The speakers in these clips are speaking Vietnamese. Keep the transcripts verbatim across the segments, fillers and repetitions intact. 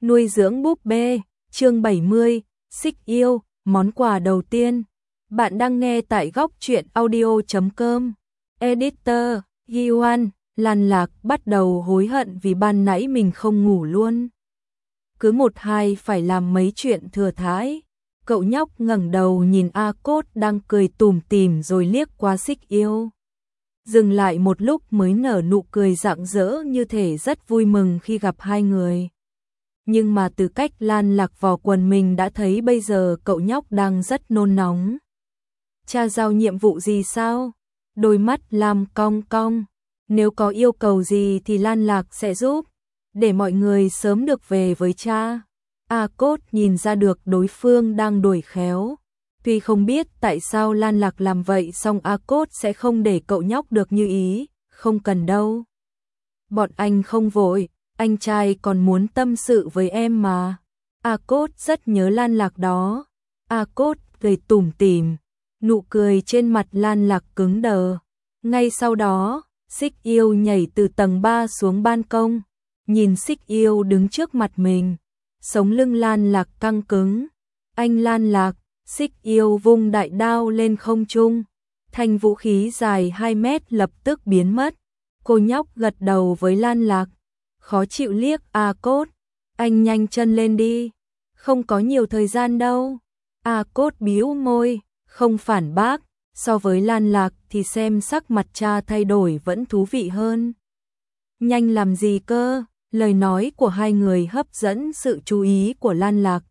Nuôi dưỡng búp bê, chương bảy mươi, Xích yêu, món quà đầu tiên. Bạn đang nghe tại góc truyện audio chấm com. Editor, Gioan, Lan Lạc bắt đầu hối hận vì ban nãy mình không ngủ luôn. Cứ một hai phải làm mấy chuyện thừa thãi. Cậu nhóc ngẩng đầu nhìn A Cốt đang cười tủm tỉm rồi liếc qua Xích yêu. Dừng lại một lúc mới nở nụ cười rạng rỡ như thể rất vui mừng khi gặp hai người. Nhưng mà từ cách Lan Lạc vào quần mình đã thấy bây giờ cậu nhóc đang rất nôn nóng. Cha giao nhiệm vụ gì sao? Đôi mắt làm cong cong. Nếu có yêu cầu gì thì Lan Lạc sẽ giúp, để mọi người sớm được về với cha. A Cốt nhìn ra được đối phương đang đuổi khéo. Tuy không biết tại sao Lan Lạc làm vậy song A Cốt sẽ không để cậu nhóc được như ý, không cần đâu. Bọn anh không vội, anh trai còn muốn tâm sự với em mà. A Cốt rất nhớ Lan Lạc đó. A Cốt cười tủm tỉm, nụ cười trên mặt Lan Lạc cứng đờ. Ngay sau đó, Xích yêu nhảy từ tầng ba xuống ban công, nhìn Xích yêu đứng trước mặt mình. Sống lưng Lan Lạc căng cứng. Anh Lan Lạc, Xích yêu vung đại đao lên không trung. Thanh vũ khí dài hai mét lập tức biến mất. Cô nhóc gật đầu với Lan Lạc. Khó chịu liếc A Cốt. Anh nhanh chân lên đi. Không có nhiều thời gian đâu. A Cốt bĩu môi, không phản bác. So với Lan Lạc thì xem sắc mặt cha thay đổi vẫn thú vị hơn. Nhanh làm gì cơ? Lời nói của hai người hấp dẫn sự chú ý của Lan Lạc.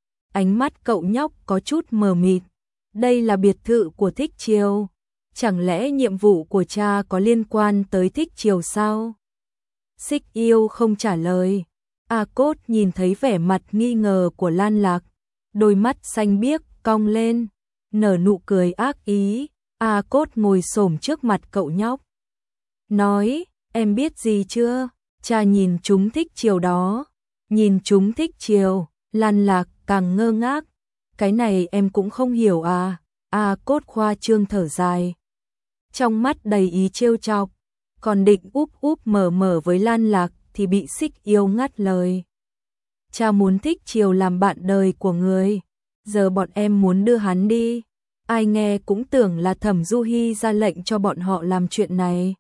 Ánh mắt cậu nhóc có chút mờ mịt. Đây là biệt thự của Thích Triều. Chẳng lẽ nhiệm vụ của cha có liên quan tới Thích Triều sao? Xích yêu không trả lời. A Cốt nhìn thấy vẻ mặt nghi ngờ của Lan Lạc. Đôi mắt xanh biếc cong lên, nở nụ cười ác ý. A Cốt ngồi xổm trước mặt cậu nhóc. Nói, em biết gì chưa? Cha nhìn chúng Thích Triều đó. Nhìn chúng Thích Triều, Lan Lạc càng ngơ ngác. Cái này em cũng không hiểu à? A Cốt khoa trương thở dài. Trong mắt đầy ý trêu chọc. Còn định úp úp mở mở với Lan Lạc thì bị Xích yêu ngắt lời. Cha muốn Thích Triều làm bạn đời của người. Giờ bọn em muốn đưa hắn đi. Ai nghe cũng tưởng là Thẩm Du Hi ra lệnh cho bọn họ làm chuyện này.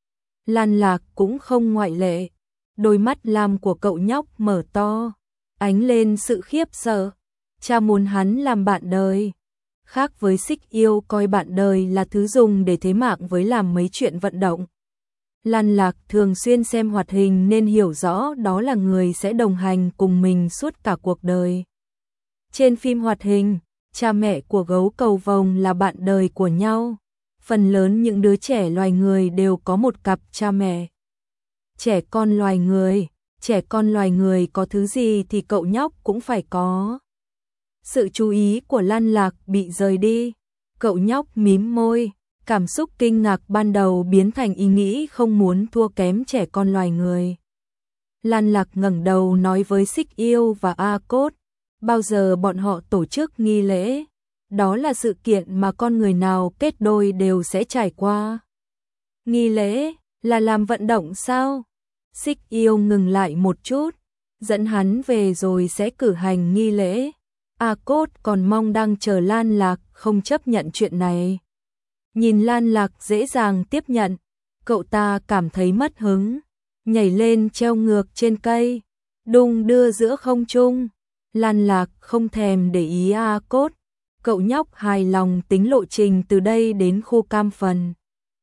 Lan Lạc cũng không ngoại lệ. Đôi mắt lam của cậu nhóc mở to, ánh lên sự khiếp sợ. Cha muốn hắn làm bạn đời. Khác với Xích yêu coi bạn đời là thứ dùng để thế mạng với làm mấy chuyện vận động. Lan Lạc thường xuyên xem hoạt hình nên hiểu rõ đó là người sẽ đồng hành cùng mình suốt cả cuộc đời. Trên phim hoạt hình, cha mẹ của gấu cầu vồng là bạn đời của nhau. Phần lớn những đứa trẻ loài người đều có một cặp cha mẹ. Trẻ con loài người, trẻ con loài người có thứ gì thì cậu nhóc cũng phải có. Sự chú ý của Lan Lạc bị rời đi. Cậu nhóc mím môi, cảm xúc kinh ngạc ban đầu biến thành ý nghĩ không muốn thua kém trẻ con loài người. Lan Lạc ngẩng đầu nói với Xích yêu và A Cốt. Bao giờ bọn họ tổ chức nghi lễ? Đó là sự kiện mà con người nào kết đôi đều sẽ trải qua. Nghi lễ là làm vận động sao? Xích yêu ngừng lại một chút, dẫn hắn về rồi sẽ cử hành nghi lễ. A Cốt còn mong đang chờ Lan Lạc không chấp nhận chuyện này. Nhìn Lan Lạc dễ dàng tiếp nhận, cậu ta cảm thấy mất hứng, nhảy lên treo ngược trên cây, đung đưa giữa không trung. Lan Lạc không thèm để ý A Cốt. Cậu nhóc hài lòng tính lộ trình từ đây đến khu Cam Phần.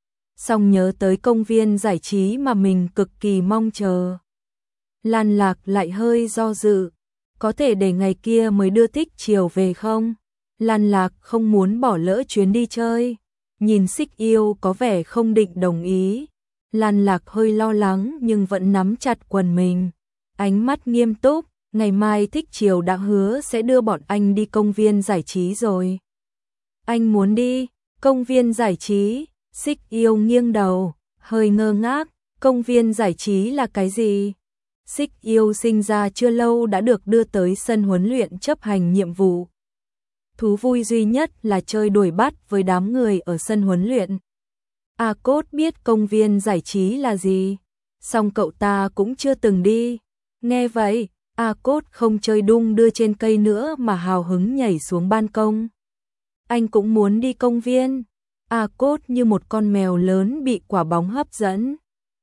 Xong nhớ tới công viên giải trí mà mình cực kỳ mong chờ. Lan Lạc lại hơi do dự. Có thể để ngày kia mới đưa Thích Triều về không? Lan Lạc không muốn bỏ lỡ chuyến đi chơi. Nhìn Xích yêu có vẻ không định đồng ý. Lan Lạc hơi lo lắng nhưng vẫn nắm chặt quần mình. Ánh mắt nghiêm túc. Ngày mai Thích Triều đã hứa sẽ đưa bọn anh đi công viên giải trí rồi. Anh muốn đi, công viên giải trí? Xích yêu nghiêng đầu, hơi ngơ ngác, công viên giải trí là cái gì? Xích yêu sinh ra chưa lâu đã được đưa tới sân huấn luyện chấp hành nhiệm vụ. Thú vui duy nhất là chơi đuổi bắt với đám người ở sân huấn luyện. A Cốt biết công viên giải trí là gì, song cậu ta cũng chưa từng đi. Nghe vậy, A Cốt không chơi đung đưa trên cây nữa mà hào hứng nhảy xuống ban công. Anh cũng muốn đi công viên. A Cốt như một con mèo lớn bị quả bóng hấp dẫn.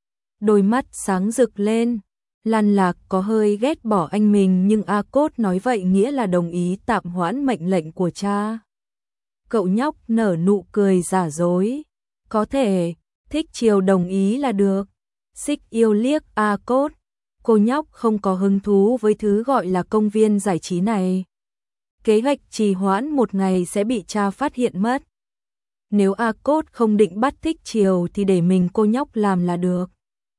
Đôi mắt sáng rực lên. Lan Lạc có hơi ghét bỏ anh mình nhưng A Cốt nói vậy nghĩa là đồng ý tạm hoãn mệnh lệnh của cha. Cậu nhóc nở nụ cười giả dối. Có thể, Thích Chiều đồng ý là được. Xích Yêu liếc A Cốt. Cô nhóc không có hứng thú với thứ gọi là công viên giải trí này. Kế hoạch trì hoãn một ngày sẽ bị cha phát hiện mất. Nếu A Cốt không định bắt Thích Chiều thì để mình cô nhóc làm là được.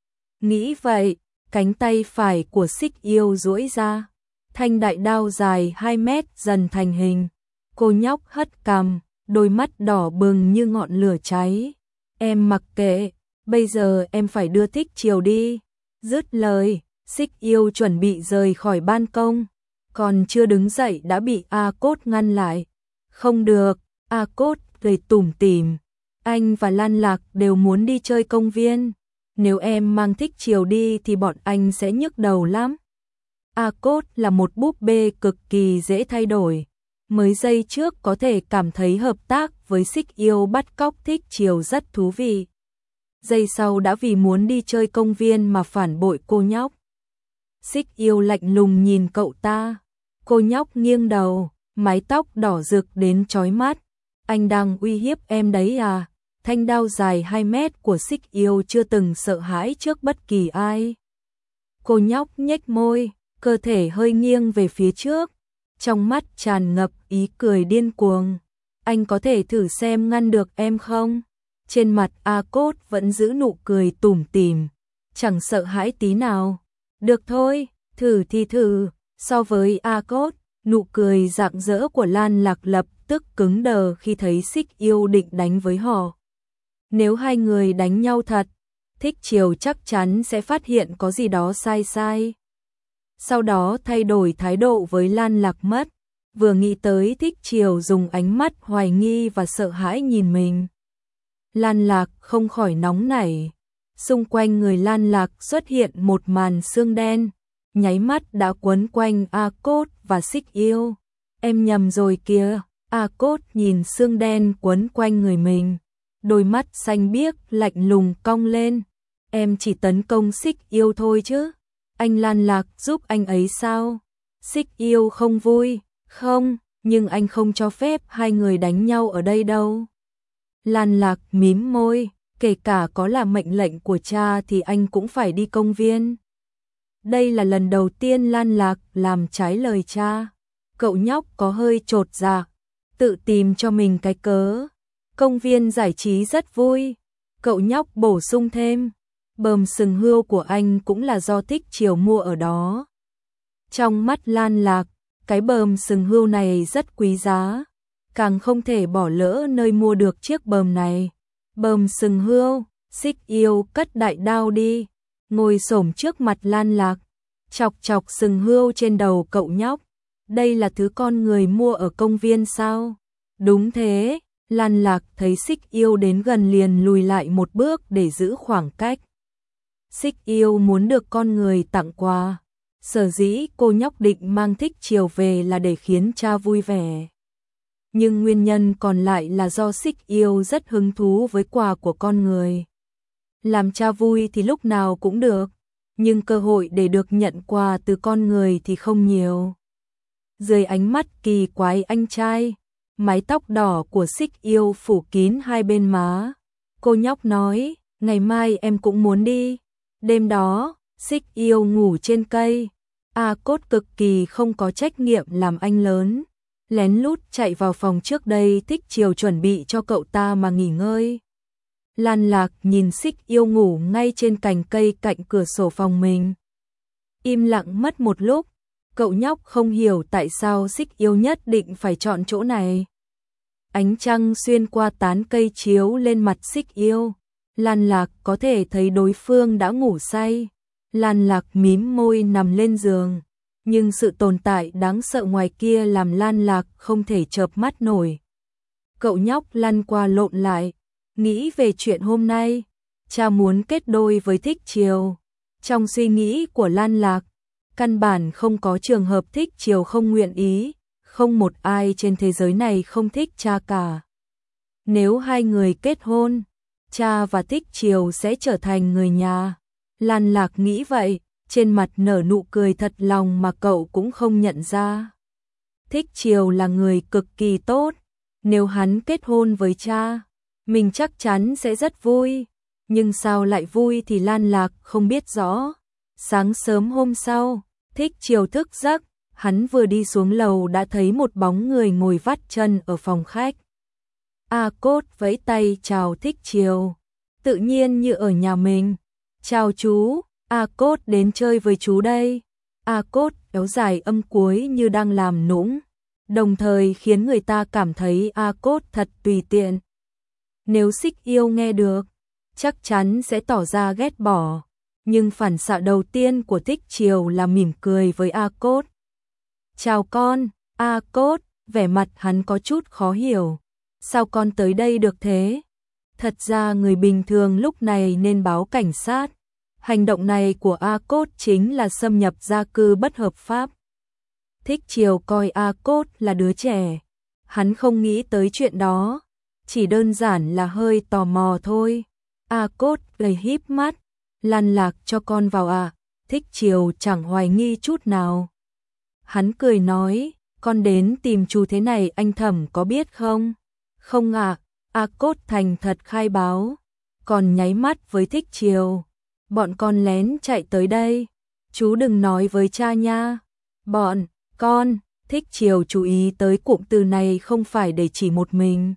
Nghĩ vậy, cánh tay phải của Xích Yêu duỗi ra. Thanh đại đao dài hai mét dần thành hình. Cô nhóc hất cằm, đôi mắt đỏ bừng như ngọn lửa cháy. Em mặc kệ, bây giờ em phải đưa Thích Chiều đi. Dứt lời, Xích Yêu chuẩn bị rời khỏi ban công. Còn chưa đứng dậy đã bị A Cốt ngăn lại. Không được, A Cốt cười tủm tỉm. Anh và Lan Lạc đều muốn đi chơi công viên. Nếu em mang Thích Chiều đi thì bọn anh sẽ nhức đầu lắm. A Cốt là một búp bê cực kỳ dễ thay đổi. Mới giây trước có thể cảm thấy hợp tác với Xích Yêu bắt cóc Thích Chiều rất thú vị. Giây sau đã vì muốn đi chơi công viên mà phản bội cô nhóc. Xích Yêu lạnh lùng nhìn cậu ta. Cô nhóc nghiêng đầu, mái tóc đỏ rực đến chói mắt. Anh đang uy hiếp em đấy à? Thanh đao dài hai mét của Xích Yêu chưa từng sợ hãi trước bất kỳ ai. Cô nhóc nhếch môi, cơ thể hơi nghiêng về phía trước. Trong mắt tràn ngập ý cười điên cuồng. Anh có thể thử xem ngăn được em không? Trên mặt A Cốt vẫn giữ nụ cười tủm tỉm, chẳng sợ hãi tí nào. Được thôi, thử thì thử. So với A Cốt, nụ cười rạng rỡ của Lan Lạc lập tức cứng đờ khi thấy Xích Yêu định đánh với họ. Nếu hai người đánh nhau thật, Thích Chiều chắc chắn sẽ phát hiện có gì đó sai sai. Sau đó thay đổi thái độ với Lan Lạc mất. Vừa nghĩ tới Thích Chiều dùng ánh mắt hoài nghi và sợ hãi nhìn mình. Lan Lạc không khỏi nóng nảy. Xung quanh người Lan Lạc xuất hiện một màn sương đen, nháy mắt đã quấn quanh A Cốt và Xích Yêu. Em nhầm rồi kìa. A Cốt nhìn sương đen quấn quanh người mình, đôi mắt xanh biếc lạnh lùng cong lên. Em chỉ tấn công Xích Yêu thôi chứ. Anh Lan Lạc giúp anh ấy sao? Xích Yêu không vui. Không, nhưng anh không cho phép hai người đánh nhau ở đây đâu. Lan Lạc mím môi, kể cả có là mệnh lệnh của cha thì anh cũng phải đi công viên. Đây là lần đầu tiên Lan Lạc làm trái lời cha. Cậu nhóc có hơi chột dạ, tự tìm cho mình cái cớ. Công viên giải trí rất vui. Cậu nhóc bổ sung thêm. Bờm sừng hươu của anh cũng là do Thích Chiều mua ở đó. Trong mắt Lan Lạc, cái bờm sừng hươu này rất quý giá. Càng không thể bỏ lỡ nơi mua được chiếc bờm này. Bờm sừng hươu, Xích Yêu cất đại đao đi. Ngồi xổm trước mặt Lan Lạc, chọc chọc sừng hươu trên đầu cậu nhóc. Đây là thứ con người mua ở công viên sao? Đúng thế. Lan Lạc thấy Xích Yêu đến gần liền lùi lại một bước để giữ khoảng cách. Xích Yêu muốn được con người tặng quà. Sở dĩ cô nhóc định mang Thích Chiều về là để khiến cha vui vẻ. Nhưng nguyên nhân còn lại là do Xích Yêu rất hứng thú với quà của con người. Làm cha vui thì lúc nào cũng được, nhưng cơ hội để được nhận quà từ con người thì không nhiều. Dưới ánh mắt kỳ quái anh trai, mái tóc đỏ của Xích Yêu phủ kín hai bên má. Cô nhóc nói, ngày mai em cũng muốn đi. Đêm đó, Xích Yêu ngủ trên cây. A Cốt cực kỳ không có trách nhiệm làm anh lớn. Lén lút chạy vào phòng trước đây Thích Chiều chuẩn bị cho cậu ta mà nghỉ ngơi. Lan Lạc nhìn Xích Yêu ngủ ngay trên cành cây cạnh cửa sổ phòng mình. Im lặng mất một lúc, cậu nhóc không hiểu tại sao Xích Yêu nhất định phải chọn chỗ này. Ánh trăng xuyên qua tán cây chiếu lên mặt Xích Yêu. Lan Lạc có thể thấy đối phương đã ngủ say. Lan Lạc mím môi nằm lên giường, nhưng sự tồn tại đáng sợ ngoài kia làm Lan Lạc không thể chợp mắt nổi. Cậu nhóc lăn qua lộn lại, nghĩ về chuyện hôm nay. Cha muốn kết đôi với Thích Chiều. Trong suy nghĩ của Lan Lạc, Căn bản không có trường hợp Thích Chiều không nguyện ý, không một ai trên thế giới này không thích cha cả. Nếu hai người kết hôn, cha và Thích Chiều sẽ trở thành người nhà. Lan Lạc nghĩ vậy, trên mặt nở nụ cười thật lòng mà cậu cũng không nhận ra. Thích Chiều là người cực kỳ tốt, nếu hắn kết hôn với cha, mình chắc chắn sẽ rất vui. Nhưng sao lại vui thì Lan Lạc không biết rõ. Sáng sớm hôm sau, Thích Chiều thức giấc, hắn vừa đi xuống lầu đã thấy một bóng người ngồi vắt chân ở phòng khách. A Cốt vẫy tay chào Thích Chiều, tự nhiên như ở nhà mình. Chào chú, A Cốt đến chơi với chú đây. A Cốt kéo dài âm cuối như đang làm nũng, đồng thời khiến người ta cảm thấy A Cốt thật tùy tiện. Nếu Xích Yêu nghe được, chắc chắn sẽ tỏ ra ghét bỏ. Nhưng phản xạ đầu tiên của Thích Chiều là mỉm cười với A Cốt. Chào con, A Cốt, vẻ mặt hắn có chút khó hiểu. Sao con tới đây được thế? Thật ra người bình thường lúc này nên báo cảnh sát. Hành động này của A Cốt chính là xâm nhập gia cư bất hợp pháp. Thích Chiều coi A Cốt là đứa trẻ. Hắn không nghĩ tới chuyện đó, chỉ đơn giản là hơi tò mò thôi. A Cốt gầy híp mắt, Lan Lạc cho con vào à? Thích Chiều chẳng hoài nghi chút nào. Hắn cười nói, con đến tìm chú thế này anh Thẩm có biết không? Không ạ, à, A Cốt thành thật khai báo, còn nháy mắt với Thích Chiều. Bọn con lén chạy tới đây, chú đừng nói với cha nha. Bọn, con, Thích Chiều chú ý tới cụm từ này không phải để chỉ một mình.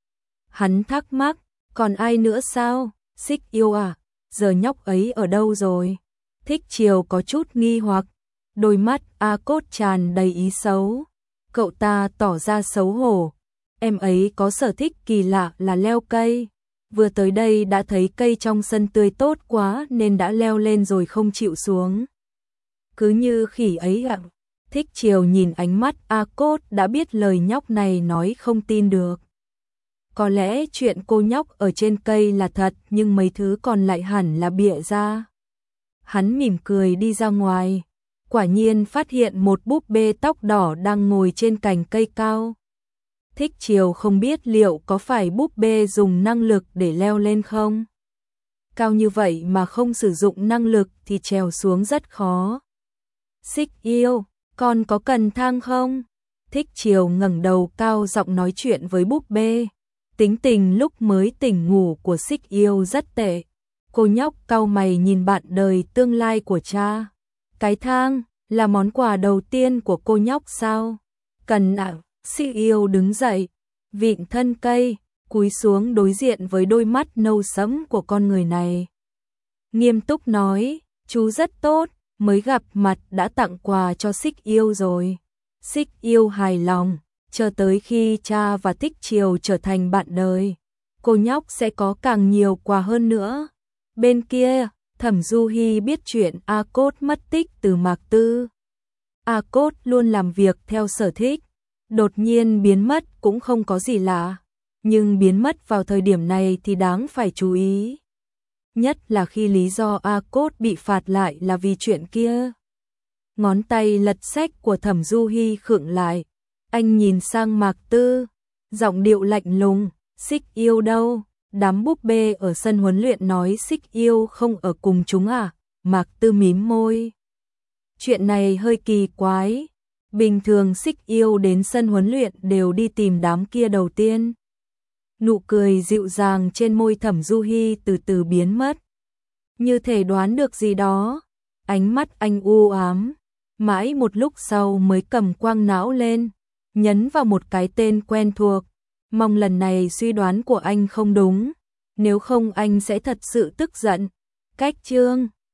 Hắn thắc mắc, còn ai nữa sao? Xích Yêu à, giờ nhóc ấy ở đâu rồi? Thích Chiều có chút nghi hoặc, đôi mắt A Cốt tràn đầy ý xấu. Cậu ta tỏ ra xấu hổ. Em ấy có sở thích kỳ lạ là leo cây. Vừa tới đây đã thấy cây trong sân tươi tốt quá nên đã leo lên rồi không chịu xuống. Cứ như khỉ ấy ạ. Thích Chiều nhìn ánh mắt A Cốt đã biết lời nhóc này nói không tin được. Có lẽ chuyện cô nhóc ở trên cây là thật nhưng mấy thứ còn lại hẳn là bịa ra. Hắn mỉm cười đi ra ngoài. Quả nhiên phát hiện một búp bê tóc đỏ đang ngồi trên cành cây cao. Thích Chiều không biết liệu có phải búp bê dùng năng lực để leo lên không? Cao như vậy mà không sử dụng năng lực thì trèo xuống rất khó. Xích Yêu, con có cần thang không? Thích Chiều ngẩng đầu cao giọng nói chuyện với búp bê. Tính tình lúc mới tỉnh ngủ của Xích Yêu rất tệ. Cô nhóc cau mày nhìn bạn đời tương lai của cha. Cái thang là món quà đầu tiên của cô nhóc sao? Cần ạ. Xích Yêu đứng dậy, vịn thân cây, cúi xuống đối diện với đôi mắt nâu sẫm của con người này. Nghiêm túc nói, chú rất tốt, mới gặp mặt đã tặng quà cho Xích Yêu rồi. Xích Yêu hài lòng, chờ tới khi cha và Thích Chiều trở thành bạn đời, cô nhóc sẽ có càng nhiều quà hơn nữa. Bên kia, Thẩm Du Hi biết chuyện A Cốt mất tích từ Mạc Tư. A Cốt luôn làm việc theo sở thích. Đột nhiên biến mất cũng không có gì lạ, nhưng biến mất vào thời điểm này thì đáng phải chú ý. Nhất là khi lý do A Cốt bị phạt lại là vì chuyện kia. Ngón tay lật sách của Thẩm Du Hi khựng lại. Anh nhìn sang Mạc Tư, giọng điệu lạnh lùng, Xích Yêu đâu? Đám búp bê ở sân huấn luyện nói Xích Yêu không ở cùng chúng à? Mạc Tư mím môi. Chuyện này hơi kỳ quái. Bình thường Xích Yêu đến sân huấn luyện đều đi tìm đám kia đầu tiên. Nụ cười dịu dàng trên môi Thẩm Du Hi từ từ biến mất. Như thể đoán được gì đó, ánh mắt anh u ám. Mãi một lúc sau mới cầm quang não lên, nhấn vào một cái tên quen thuộc. Mong lần này suy đoán của anh không đúng, nếu không anh sẽ thật sự tức giận. Cách chương